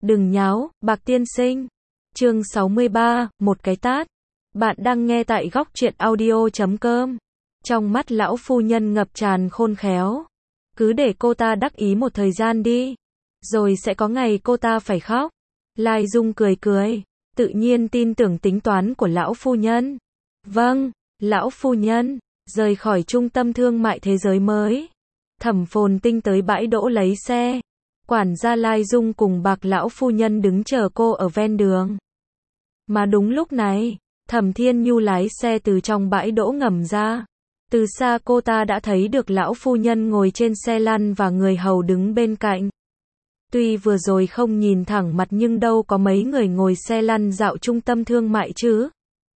Đừng nháo, Bạc tiên sinh. Chương 63, một cái tát. Bạn đang nghe tại góc truyện audio.com. Trong mắt lão phu nhân ngập tràn khôn khéo. Cứ để cô ta đắc ý một thời gian đi. Rồi sẽ có ngày cô ta phải khóc. Lai Dung cười cười. Tự nhiên tin tưởng tính toán của lão phu nhân. Vâng, lão phu nhân. Rời khỏi trung tâm thương mại thế giới mới. Thẩm Phồn Tinh tới bãi đỗ lấy xe. Quản gia Lai Dung cùng Bạc lão phu nhân đứng chờ cô ở ven đường. Mà đúng lúc này, Thẩm Thiên Nhu lái xe từ trong bãi đỗ ngầm ra. Từ xa cô ta đã thấy được lão phu nhân ngồi trên xe lăn và người hầu đứng bên cạnh. Tuy vừa rồi không nhìn thẳng mặt nhưng đâu có mấy người ngồi xe lăn dạo trung tâm thương mại chứ.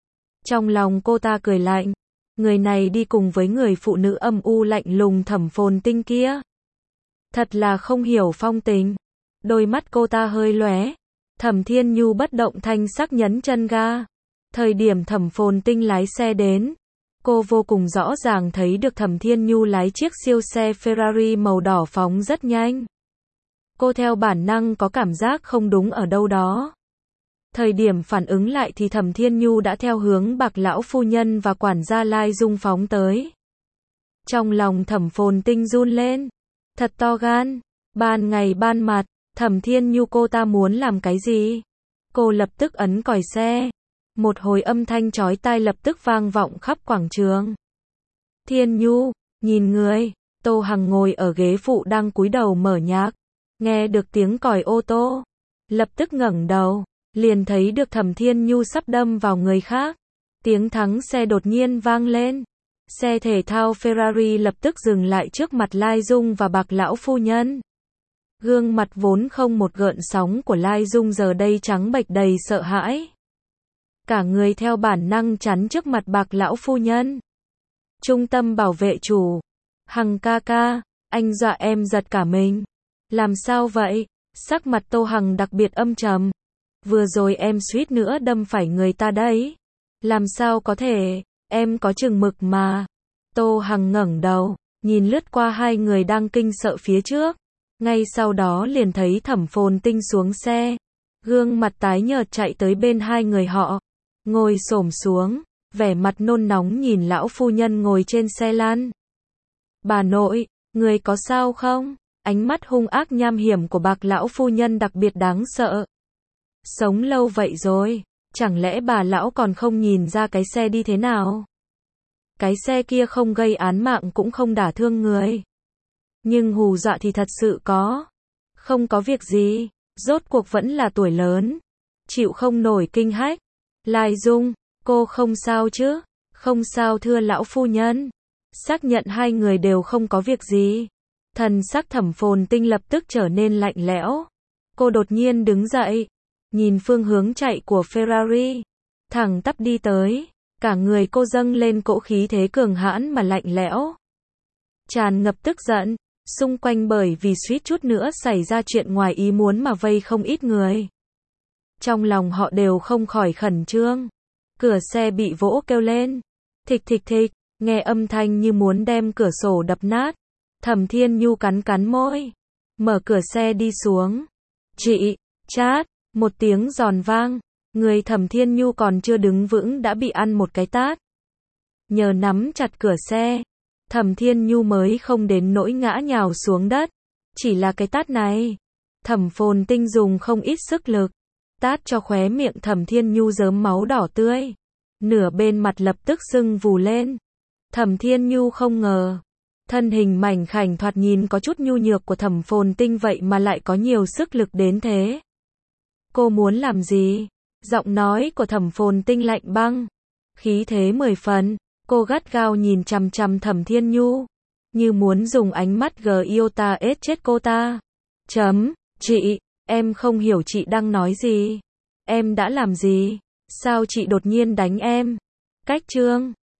Trong lòng cô ta cười lạnh. Người này đi cùng với người phụ nữ âm u lạnh lùng Thẩm Phồn Tinh kia. Thật là không hiểu phong tình. Đôi mắt cô ta hơi lóe. Thẩm Thiên Nhu bất động thanh sắc nhấn chân ga. Thời điểm Thẩm Phồn Tinh lái xe đến, cô vô cùng rõ ràng thấy được Thẩm Thiên Nhu lái chiếc siêu xe Ferrari màu đỏ phóng rất nhanh. Cô theo bản năng có cảm giác không đúng ở đâu đó. Thời điểm phản ứng lại thì Thẩm Thiên Nhu đã theo hướng Bạc lão phu nhân và quản gia Lai Dung phóng tới. Trong lòng Thẩm Phồn Tinh run lên. Thật to gan. Ban ngày ban mặt, Thẩm Thiên Nhu cô ta muốn làm cái gì? Cô lập tức ấn còi xe. Một hồi âm thanh chói tai lập tức vang vọng khắp quảng trường. Thiên Nhu, nhìn người. Tô Hằng ngồi ở ghế phụ đang cúi đầu mở nhạc. Nghe được tiếng còi ô tô. Lập tức ngẩng đầu. Liền thấy được Thẩm Thiên Nhu sắp đâm vào người khác. Tiếng thắng xe đột nhiên vang lên. Xe thể thao Ferrari lập tức dừng lại trước mặt Lai Dung và Bạc lão phu nhân. Gương mặt vốn không một gợn sóng của Lai Dung giờ đây trắng bệch đầy sợ hãi. Cả người theo bản năng chắn trước mặt Bạc lão phu nhân. Trung tâm bảo vệ chủ. Hằng ca ca, anh dọa em giật cả mình. Làm sao vậy? Sắc mặt Tô Hằng đặc biệt âm trầm. Vừa rồi em suýt nữa đâm phải người ta đấy. Làm sao có thể, em có chừng mực mà. Tô Hằng ngẩng đầu, nhìn lướt qua hai người đang kinh sợ phía trước. Ngay sau đó liền thấy Thẩm Phồn Tinh xuống xe. Gương mặt tái nhợt chạy tới bên hai người họ. Ngồi xổm xuống, vẻ mặt nôn nóng nhìn lão phu nhân ngồi trên xe lăn. Bà nội, người có sao không? Ánh mắt hung ác nham hiểm của Bạc lão phu nhân đặc biệt đáng sợ. Sống lâu vậy rồi, chẳng lẽ bà lão còn không nhìn ra cái xe đi thế nào? Cái xe kia không gây án mạng cũng không đả thương người. Nhưng hù dọa thì thật sự có. Không có việc gì, rốt cuộc vẫn là tuổi lớn. Chịu không nổi kinh hách. Lai Dung, cô không sao chứ? Không sao thưa lão phu nhân. Xác nhận hai người đều không có việc gì. Thần sắc Thẩm Phồn Tinh lập tức trở nên lạnh lẽo. Cô đột nhiên đứng dậy. Nhìn phương hướng chạy của Ferrari. Thẳng tắp đi tới. Cả người cô dâng lên cỗ khí thế cường hãn mà lạnh lẽo. Tràn ngập tức giận. Xung quanh bởi vì suýt chút nữa xảy ra chuyện ngoài ý muốn mà vây không ít người. Trong lòng họ đều không khỏi khẩn trương. Cửa xe bị vỗ kêu lên. Thịch thịch thịch, nghe âm thanh như muốn đem cửa sổ đập nát. Thẩm Thiên Nhu cắn cắn môi. Mở cửa xe đi xuống. Chị, chát, một tiếng giòn vang. Người Thẩm Thiên Nhu còn chưa đứng vững đã bị ăn một cái tát. Nhờ nắm chặt cửa xe, Thẩm Thiên Nhu mới không đến nỗi ngã nhào xuống đất. Chỉ là cái tát này, Thẩm Phồn Tinh dùng không ít sức lực. Tát cho khóe miệng Thẩm Thiên Nhu rớm máu đỏ tươi. Nửa bên mặt lập tức sưng vù lên. Thẩm Thiên Nhu không ngờ. Thân hình mảnh khảnh thoạt nhìn có chút nhu nhược của Thẩm Phồn Tinh vậy mà lại có nhiều sức lực đến thế. Cô muốn làm gì? Giọng nói của Thẩm Phồn Tinh lạnh băng. Khí thế 10 phần. Cô gắt gao nhìn chằm chằm Thẩm Thiên Nhu. Như muốn dùng ánh mắt Giota ết chết cô ta. Chị, em không hiểu chị đang nói gì. Em đã làm gì? Sao chị đột nhiên đánh em? Cách chương